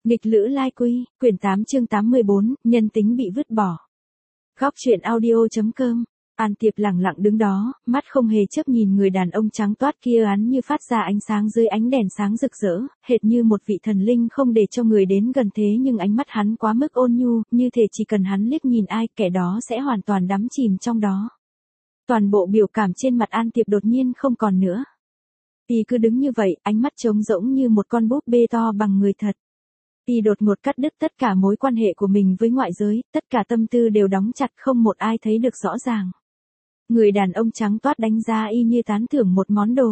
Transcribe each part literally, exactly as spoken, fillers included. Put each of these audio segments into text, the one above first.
Nghịch lữ lai quy, quyển tám chương tám mươi bốn, nhân tính bị vứt bỏ. Góc truyện audio.com. An Tiệp lặng lặng đứng đó, mắt không hề chớp nhìn người đàn ông trắng toát kia án như phát ra ánh sáng dưới ánh đèn sáng rực rỡ, hệt như một vị thần linh không để cho người đến gần thế nhưng ánh mắt hắn quá mức ôn nhu, như thể chỉ cần hắn liếc nhìn ai kẻ đó sẽ hoàn toàn đắm chìm trong đó. Toàn bộ biểu cảm trên mặt An Tiệp đột nhiên không còn nữa. Y cứ đứng như vậy, ánh mắt trống rỗng như một con búp bê to bằng người thật. Y đột ngột cắt đứt tất cả mối quan hệ của mình với ngoại giới, tất cả tâm tư đều đóng chặt không một ai thấy được rõ ràng. Người đàn ông trắng toát đánh giá Y như tán thưởng một món đồ.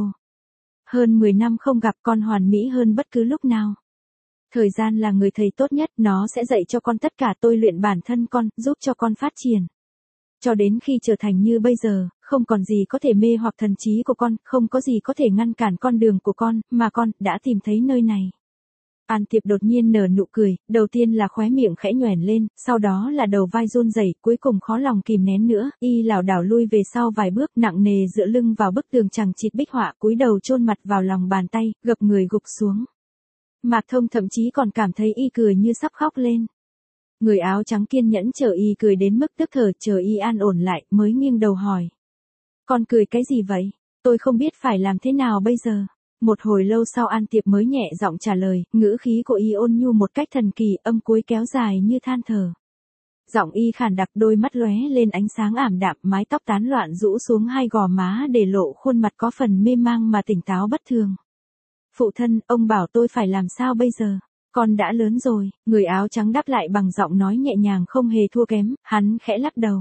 Hơn mười năm không gặp con hoàn mỹ hơn bất cứ lúc nào. Thời gian là người thầy tốt nhất, nó sẽ dạy cho con tất cả, tôi luyện bản thân con, giúp cho con phát triển. Cho đến khi trở thành như bây giờ, không còn gì có thể mê hoặc thần trí của con, không có gì có thể ngăn cản con đường của con, mà con đã tìm thấy nơi này. An Tiệp đột nhiên nở nụ cười, đầu tiên là khóe miệng khẽ nhoẻn lên, sau đó là đầu vai run rẩy, cuối cùng khó lòng kìm nén nữa, Y lảo đảo lui về sau vài bước, nặng nề dựa lưng vào bức tường chằng chịt bích họa, cúi đầu chôn mặt vào lòng bàn tay, gập người gục xuống. Mạc Thông thậm chí còn cảm thấy Y cười như sắp khóc lên. Người áo trắng kiên nhẫn chờ Y cười đến mức tức thở, chờ Y an ổn lại, mới nghiêng đầu hỏi. Con cười cái gì vậy? Tôi không biết phải làm thế nào bây giờ. Một hồi lâu sau An Tiệp mới nhẹ giọng trả lời, ngữ khí của Y ôn nhu một cách thần kỳ, âm cuối kéo dài như than thở. Giọng Y khàn đặc, đôi mắt lóe lên ánh sáng ảm đạm, mái tóc tán loạn rũ xuống hai gò má để lộ khuôn mặt có phần mê mang mà tỉnh táo bất thường. Phụ thân, ông bảo tôi phải làm sao bây giờ? Con đã lớn rồi, người áo trắng đáp lại bằng giọng nói nhẹ nhàng không hề thua kém, hắn khẽ lắc đầu.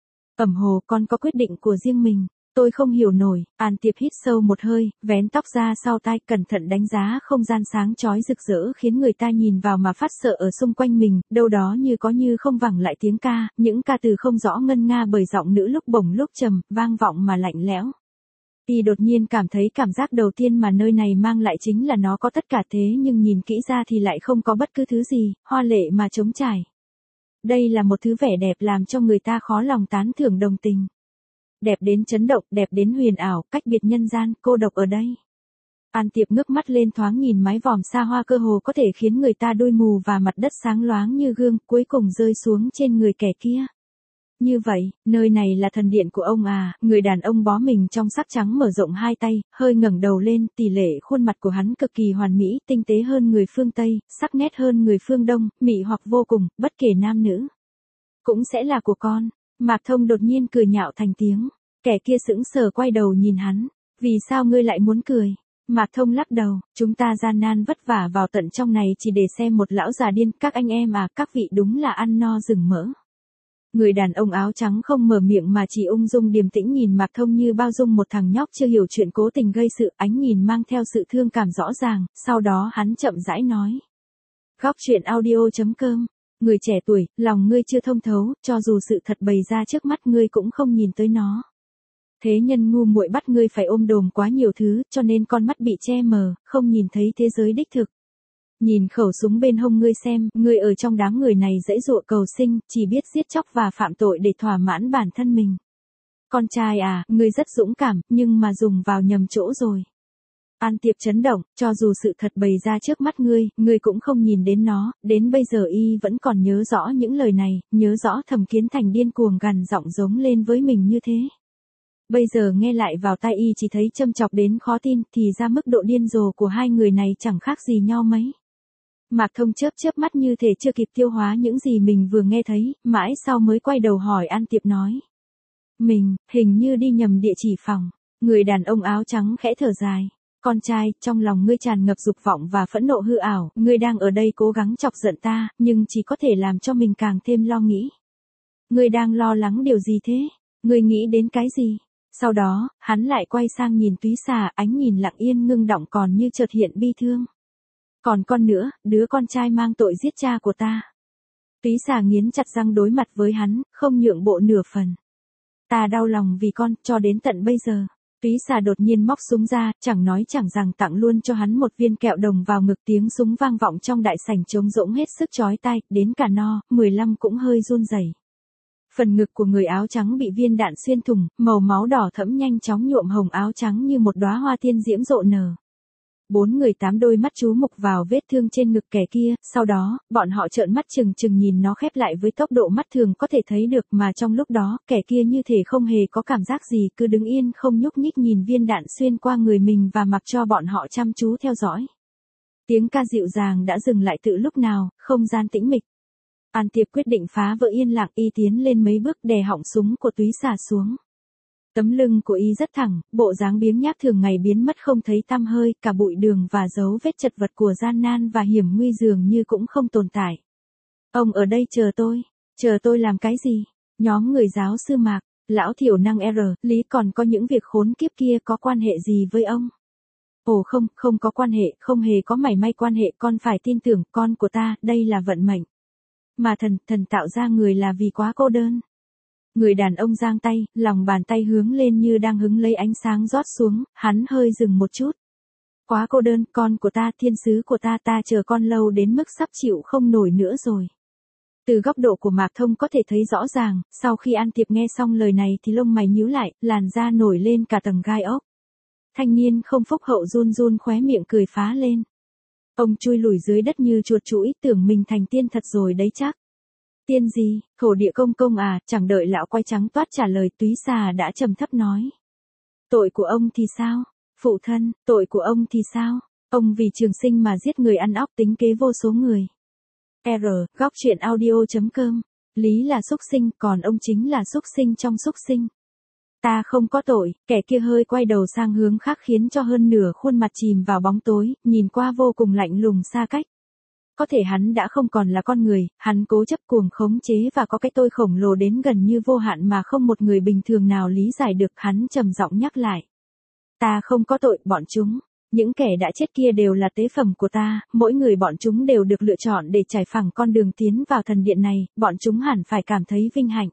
Ẩm hồ, con có quyết định của riêng mình. Tôi không hiểu nổi. An Tiệp hít sâu một hơi, vén tóc ra sau tai, cẩn thận đánh giá không gian sáng chói rực rỡ khiến người ta nhìn vào mà phát sợ ở xung quanh mình, đâu đó như có như không vẳng lại tiếng ca, những ca từ không rõ ngân nga bởi giọng nữ lúc bổng lúc trầm, vang vọng mà lạnh lẽo. Y đột nhiên cảm thấy cảm giác đầu tiên mà nơi này mang lại chính là nó có tất cả, thế nhưng nhìn kỹ ra thì lại không có bất cứ thứ gì, hoa lệ mà trống trải. Đây là một thứ vẻ đẹp làm cho người ta khó lòng tán thưởng đồng tình. Đẹp đến chấn động, đẹp đến huyền ảo, cách biệt nhân gian, cô độc ở đây. An Tiệp ngước mắt lên thoáng nhìn mái vòm xa hoa cơ hồ có thể khiến người ta đôi mù và mặt đất sáng loáng như gương, cuối cùng rơi xuống trên người kẻ kia. Như vậy, nơi này là thần điện của ông à? Người đàn ông bó mình trong sắc trắng mở rộng hai tay, hơi ngẩng đầu lên, tỷ lệ khuôn mặt của hắn cực kỳ hoàn mỹ, tinh tế hơn người phương Tây, sắc nét hơn người phương Đông, mị hoặc vô cùng, bất kể nam nữ. Cũng sẽ là của con. Mạc Thông đột nhiên cười nhạo thành tiếng. Kẻ kia sững sờ quay đầu nhìn hắn. Vì sao ngươi lại muốn cười? Mạc Thông lắc đầu, chúng ta gian nan vất vả vào tận trong này chỉ để xem một lão già điên, các anh em à, các vị đúng là ăn no rừng mỡ. Người đàn ông áo trắng không mở miệng mà chỉ ung dung điềm tĩnh nhìn Mạc Thông như bao dung một thằng nhóc chưa hiểu chuyện cố tình gây sự, ánh nhìn mang theo sự thương cảm rõ ràng, sau đó hắn chậm rãi nói. Góc truyện audio.com. Người trẻ tuổi, lòng ngươi chưa thông thấu, cho dù sự thật bày ra trước mắt ngươi cũng không nhìn tới nó. Thế nhân ngu muội bắt ngươi phải ôm đồm quá nhiều thứ, cho nên con mắt bị che mờ, không nhìn thấy thế giới đích thực. Nhìn khẩu súng bên hông ngươi xem, ngươi ở trong đám người này giãy giụa cầu sinh, chỉ biết giết chóc và phạm tội để thỏa mãn bản thân mình. Con trai à, ngươi rất dũng cảm, nhưng mà dùng vào nhầm chỗ rồi. An Tiệp chấn động, cho dù sự thật bày ra trước mắt ngươi, ngươi cũng không nhìn đến nó, đến bây giờ Y vẫn còn nhớ rõ những lời này, nhớ rõ Thẩm Kiến Thành điên cuồng gằn giọng giống lên với mình như thế. Bây giờ nghe lại vào tai Y chỉ thấy châm chọc đến khó tin, thì ra mức độ điên rồ của hai người này chẳng khác gì nhau mấy. Mạc Thông chớp chớp mắt như thể chưa kịp tiêu hóa những gì mình vừa nghe thấy, mãi sau mới quay đầu hỏi An Tiệp nói. Mình, hình như đi nhầm địa chỉ phòng. Người đàn ông áo trắng khẽ thở dài. Con trai, trong lòng ngươi tràn ngập dục vọng và phẫn nộ hư ảo, ngươi đang ở đây cố gắng chọc giận ta, nhưng chỉ có thể làm cho mình càng thêm lo nghĩ. Ngươi đang lo lắng điều gì thế? Ngươi nghĩ đến cái gì? Sau đó, hắn lại quay sang nhìn Túy Xà, ánh nhìn lặng yên ngưng động còn như chợt hiện bi thương. Còn con nữa, đứa con trai mang tội giết cha của ta. Túy Xà nghiến chặt răng đối mặt với hắn, không nhượng bộ nửa phần. Ta đau lòng vì con, cho đến tận bây giờ. Túy Xà đột nhiên móc súng ra, chẳng nói chẳng rằng tặng luôn cho hắn một viên kẹo đồng vào ngực, tiếng súng vang vọng trong đại sảnh trống rỗng hết sức chói tai, đến cả no, mười lăm cũng hơi run rẩy. Phần ngực của người áo trắng bị viên đạn xuyên thủng, màu máu đỏ thẫm nhanh chóng nhuộm hồng áo trắng như một đóa hoa tiên diễm rộ nở. Bốn người tám đôi mắt chú mục vào vết thương trên ngực kẻ kia, sau đó, bọn họ trợn mắt chừng chừng nhìn nó khép lại với tốc độ mắt thường có thể thấy được, mà trong lúc đó, kẻ kia như thể không hề có cảm giác gì, cứ đứng yên không nhúc nhích nhìn viên đạn xuyên qua người mình và mặc cho bọn họ chăm chú theo dõi. Tiếng ca dịu dàng đã dừng lại từ lúc nào, không gian tĩnh mịch. An Tiệp quyết định phá vỡ yên lặng, y tiến lên mấy bước đè họng súng của Túy Xà xuống. Tấm lưng của y rất thẳng, bộ dáng biếng nhác thường ngày biến mất không thấy tăm hơi, cả bụi đường và dấu vết chật vật của gian nan và hiểm nguy dường như cũng không tồn tại. Ông ở đây chờ tôi, chờ tôi làm cái gì? Nhóm người giáo sư Mạc, lão thiểu năng R, Lý còn có những việc khốn kiếp kia có quan hệ gì với ông? Ồ không, không có quan hệ, không hề có mảy may quan hệ, con phải tin tưởng, con của ta, đây là vận mệnh. Mà thần, thần tạo ra người là vì quá cô đơn. Người đàn ông giang tay, lòng bàn tay hướng lên như đang hứng lấy ánh sáng rót xuống, hắn hơi dừng một chút. Quá cô đơn, con của ta, thiên sứ của ta, ta chờ con lâu đến mức sắp chịu không nổi nữa rồi. Từ góc độ của Mạc Thông có thể thấy rõ ràng, sau khi An Tiệp nghe xong lời này thì lông mày nhíu lại, làn da nổi lên cả tầng gai ốc. Thanh niên không phúc hậu run run khóe miệng cười phá lên. Ông chui lùi dưới đất như chuột chuỗi, tưởng mình thành tiên thật rồi đấy chắc. Tiên gì, thổ địa công công à? Chẳng đợi lão quay trắng toát trả lời, Túy Xà đã trầm thấp nói. Tội của ông thì sao? Phụ thân, tội của ông thì sao? Ông vì trường sinh mà giết người ăn óc tính kế vô số người. R, góc truyện audio chấm com. Lý là súc sinh, còn ông chính là súc sinh trong súc sinh. Ta không có tội, kẻ kia hơi quay đầu sang hướng khác khiến cho hơn nửa khuôn mặt chìm vào bóng tối, nhìn qua vô cùng lạnh lùng xa cách. Có thể hắn đã không còn là con người, hắn cố chấp cuồng khống chế và có cái tôi khổng lồ đến gần như vô hạn mà không một người bình thường nào lý giải được, hắn trầm giọng nhắc lại. Ta không có tội, bọn chúng. Những kẻ đã chết kia đều là tế phẩm của ta, mỗi người bọn chúng đều được lựa chọn để trải phẳng con đường tiến vào thần điện này, bọn chúng hẳn phải cảm thấy vinh hạnh.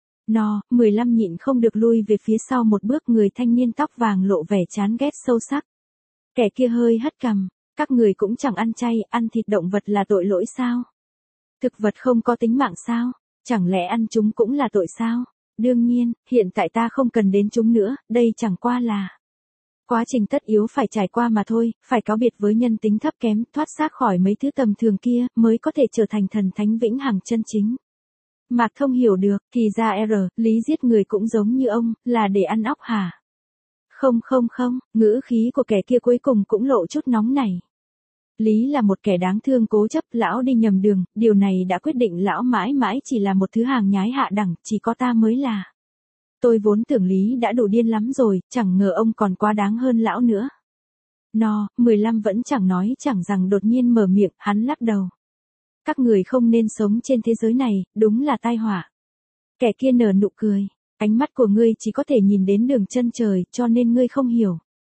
No, mười lăm nhịn không được lui về phía sau một bước, người thanh niên tóc vàng lộ vẻ chán ghét sâu sắc. Kẻ kia hơi hất cằm, các người cũng chẳng ăn chay, ăn thịt động vật là tội lỗi sao? Thực vật không có tính mạng sao? Chẳng lẽ ăn chúng cũng là tội sao? Đương nhiên, hiện tại ta không cần đến chúng nữa, đây chẳng qua là quá trình tất yếu phải trải qua mà thôi, phải cáo biệt với nhân tính thấp kém, thoát xác khỏi mấy thứ tầm thường kia, mới có thể trở thành thần thánh vĩnh hằng chân chính. Mạc Thông hiểu được, thì ra R, Lý giết người cũng giống như ông, là để ăn óc hả? Không không không, ngữ khí của kẻ kia cuối cùng cũng lộ chút nóng nảy. Lý là một kẻ đáng thương cố chấp, lão đi nhầm đường, điều này đã quyết định lão mãi mãi chỉ là một thứ hàng nhái hạ đẳng, chỉ có ta mới là. Tôi vốn tưởng Lý đã đủ điên lắm rồi, chẳng ngờ ông còn quá đáng hơn lão nữa. No, mười lăm vẫn chẳng nói chẳng rằng đột nhiên mở miệng, hắn lắc đầu. Các người không nên sống trên thế giới này, đúng là tai họa. Kẻ kia nở nụ cười, ánh mắt của ngươi chỉ có thể nhìn đến đường chân trời, cho nên ngươi không hiểu.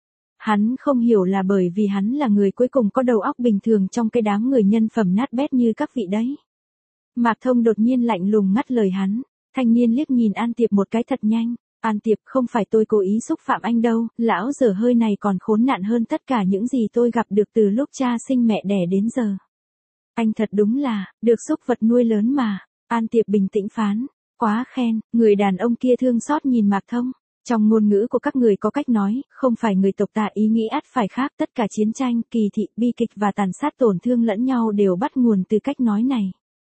Hắn không hiểu là bởi vì hắn là người cuối cùng có đầu óc bình thường trong cái đám người nhân phẩm nát bét như các vị đấy. Mạc Thông đột nhiên lạnh lùng ngắt lời hắn, thanh niên liếc nhìn An Tiệp một cái thật nhanh. An Tiệp, không phải tôi cố ý xúc phạm anh đâu, lão dở hơi này còn khốn nạn hơn tất cả những gì tôi gặp được từ lúc cha sinh mẹ đẻ đến giờ. Anh thật đúng là, được súc vật nuôi lớn mà. An Tiệp bình tĩnh phán, quá khen. Người đàn ông kia thương xót nhìn Mạc Thông. Trong ngôn ngữ của các người có cách nói, không phải người tộc ta ý nghĩ ắt phải khác, tất cả chiến tranh, kỳ thị, bi kịch và tàn sát tổn thương lẫn nhau đều bắt nguồn từ cách nói này.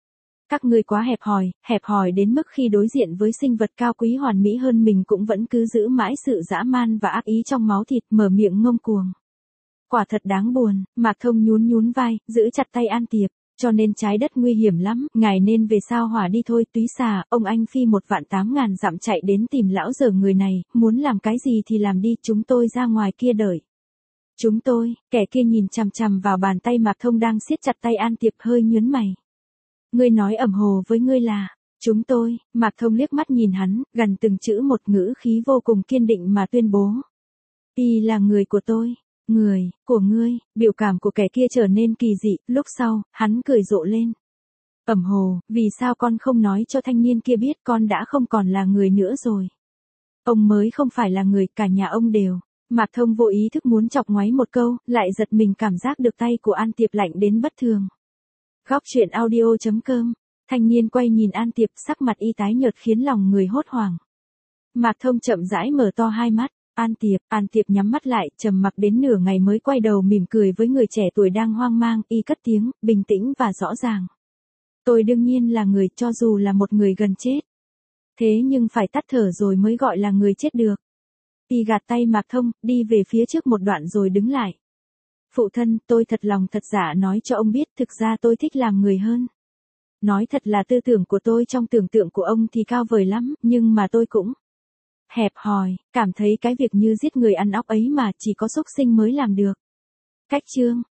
Các người quá hẹp hòi, hẹp hòi đến mức khi đối diện với sinh vật cao quý hoàn mỹ hơn mình cũng vẫn cứ giữ mãi sự dã man và ác ý trong máu thịt, mở miệng ngông cuồng. Quả thật đáng buồn. Mạc Thông nhún nhún vai, giữ chặt tay An Tiệp. Cho nên trái đất nguy hiểm lắm, ngài nên về sao hỏa đi thôi. Túy Xà, ông anh phi một vạn tám ngàn dặm chạy đến tìm lão dở người này, muốn làm cái gì thì làm đi, chúng tôi ra ngoài kia đợi. Chúng tôi, kẻ kia nhìn chằm chằm vào bàn tay Mạc Thông đang siết chặt tay An Tiệp hơi nhướng mày. Ngươi nói ẩm hồ với ngươi là, chúng tôi. Mạc Thông liếc mắt nhìn hắn, gần từng chữ một, ngữ khí vô cùng kiên định mà tuyên bố. Y là người của tôi. Người, của ngươi. Biểu cảm của kẻ kia trở nên kỳ dị, lúc sau, hắn cười rộ lên. Ẩm hồ, vì sao con không nói cho thanh niên kia biết con đã không còn là người nữa rồi. Ông mới không phải là người, cả nhà ông đều. Mạc Thông vô ý thức muốn chọc ngoáy một câu, lại giật mình cảm giác được tay của An Tiệp lạnh đến bất thường. Góc truyện audio chấm com. Thanh niên quay nhìn An Tiệp, sắc mặt y tái nhợt khiến lòng người hốt hoảng. Mạc Thông chậm rãi mở to hai mắt. An Tiệp, An Tiệp nhắm mắt lại, trầm mặc đến nửa ngày mới quay đầu mỉm cười với người trẻ tuổi đang hoang mang, y cất tiếng, bình tĩnh và rõ ràng. Tôi đương nhiên là người, cho dù là một người gần chết. Thế nhưng phải tắt thở rồi mới gọi là người chết được. Y gạt tay Mạc Thông, đi về phía trước một đoạn rồi đứng lại. Phụ thân, tôi thật lòng thật dạ nói cho ông biết, thực ra tôi thích làm người hơn. Nói thật là tư tưởng của tôi trong tưởng tượng của ông thì cao vời lắm, nhưng mà tôi cũng hẹp hòi, cảm thấy cái việc như giết người ăn óc ấy mà chỉ có súc sinh mới làm được. Cách chương